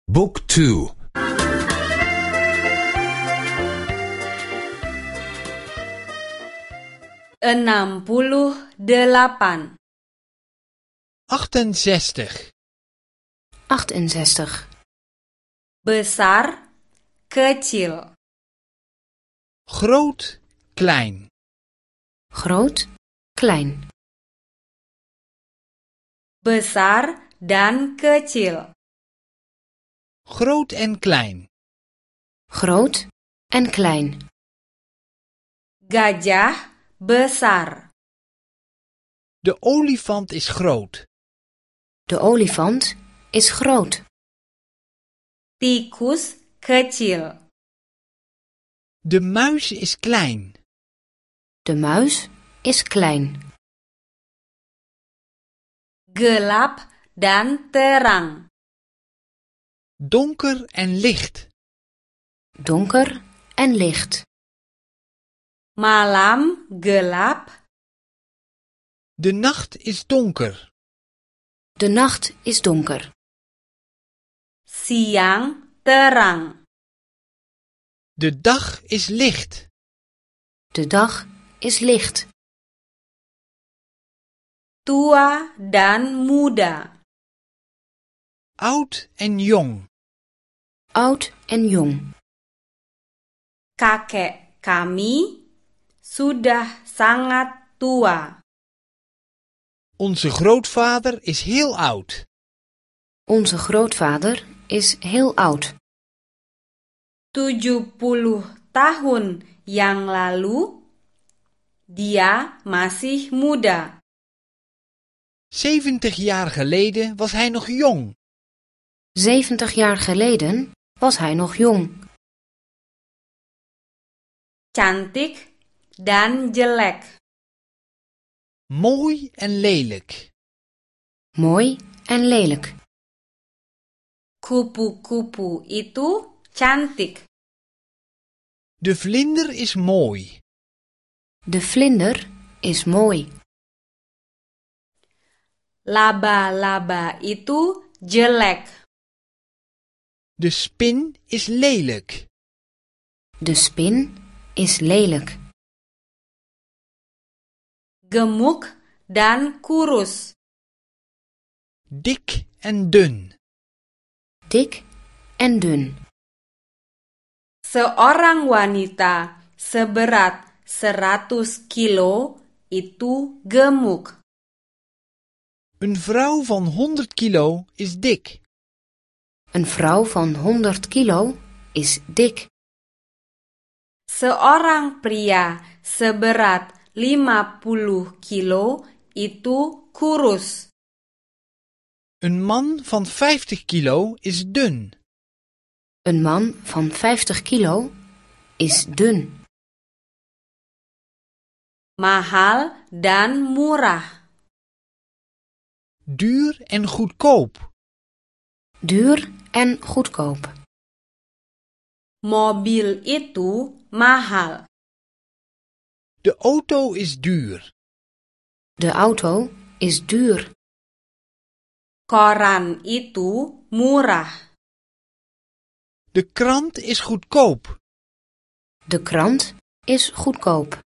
Book 2. 68 68. 68. Besar, kecil. Groot, klein. Groot, klein. Besar dan kecil. Groot en klein. Groot en klein. Gajah besar. De olifant is groot. De olifant is groot. Tikus kecil. De muis is klein. De muis is klein. Gelap dan terang. Donker en licht. Donker en licht. Malam gelap. De nacht is donker. De nacht is donker. Siang terang. De dag is licht. De dag is licht. Tua dan muda. Oud en jong. Oud en jong. Kakek kami sudah sangat tua. Onze grootvader is heel oud. Onze grootvader is heel oud. 70 tahun yang lalu, dia masih muda. 70 jaar geleden was hij nog jong. 70 jaar geleden was hij nog jong. Cantik dan jelek. Mooi en lelijk. Mooi en lelijk. Kupu-kupu itu cantik. De vlinder is mooi. De vlinder is mooi. Laba-laba itu jelek. De spin is lelijk. De spin is lelijk. Gemuk dan kurus. Dik en dun. Dik en dun. Seorang wanita seberat 100 kilo itu gemuk. Een vrouw van 100 kilo is dik. Een vrouw van 100 kilo is dik. Seorang pria seberat 50 kilo itu kurus. Een man van 50 kilo is dun. Een man van 50 kilo is dun. Mahal dan murah. Duur en goedkoop. Duur en goedkoop. Mobil itu mahal. De auto is duur. De auto is duur. Koran itu murah. De krant is goedkoop. De krant is goedkoop.